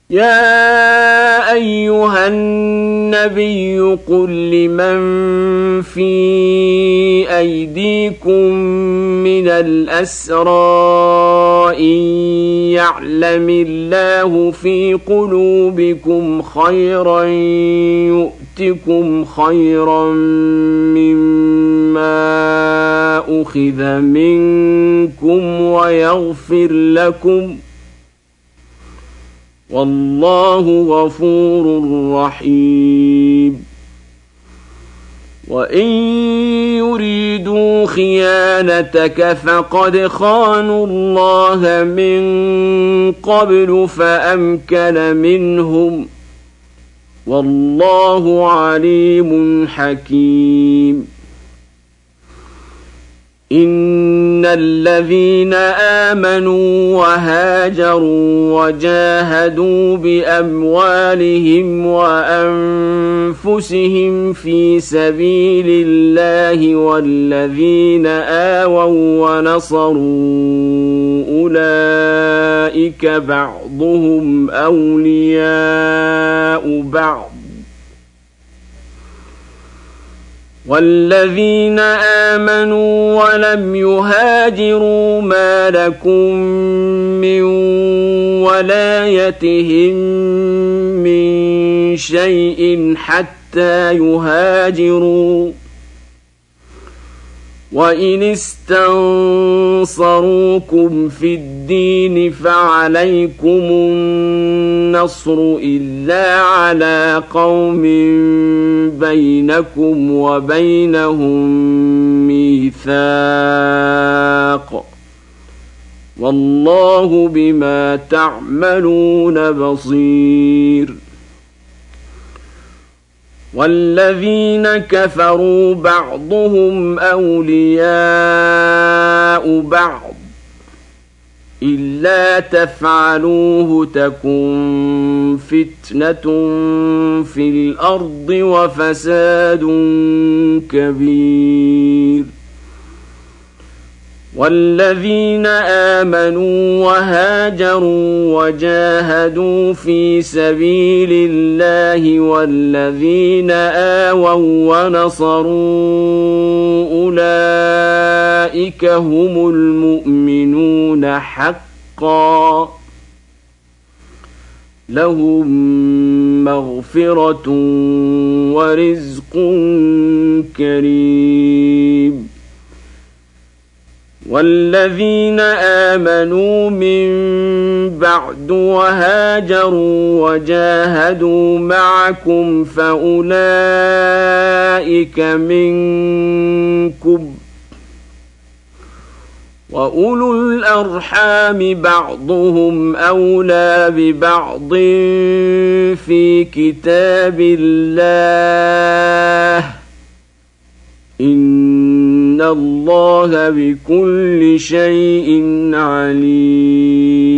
يا أيها النبي قل لمن في أيديكم من الأسرى إن يعلم الله في قلوبكم خيرا يؤتكم خيرا مما أخذ منكم ويغفر لكم والله غفور رحيم. وإن يريدوا خيانتك فقد خانوا الله من قبل فأمكن منهم والله عليم حكيم. إن الذين آمنوا وهاجروا وجاهدوا بأموالهم وأنفسهم في سبيل الله والذين آووا ونصروا أولئك بعضهم أولياء بعض والذين آمنوا ولم يهاجروا ما لكم من ولايتهم من شيء حتى يهاجروا وإن استنصروكم في الدين فعليكم النصر إلا على قوم بينكم وبينهم ميثاق والله بما تعملون بصير. والذين كفروا بعضهم أولياء بعض إلا تفعلوه تكن فتنة في الأرض وفساد كبير. والذين آمنوا وهاجروا وجاهدوا في سبيل الله والذين آووا ونصروا أولئك هم المؤمنون حقا لهم مغفرة ورزق كريم. والذين آمنوا من بعد وهاجروا وجاهدوا معكم فأولئك منكم وأولو الأرحام بعضهم أولى ببعض في كتاب الله إن الله بكل شيء عليم.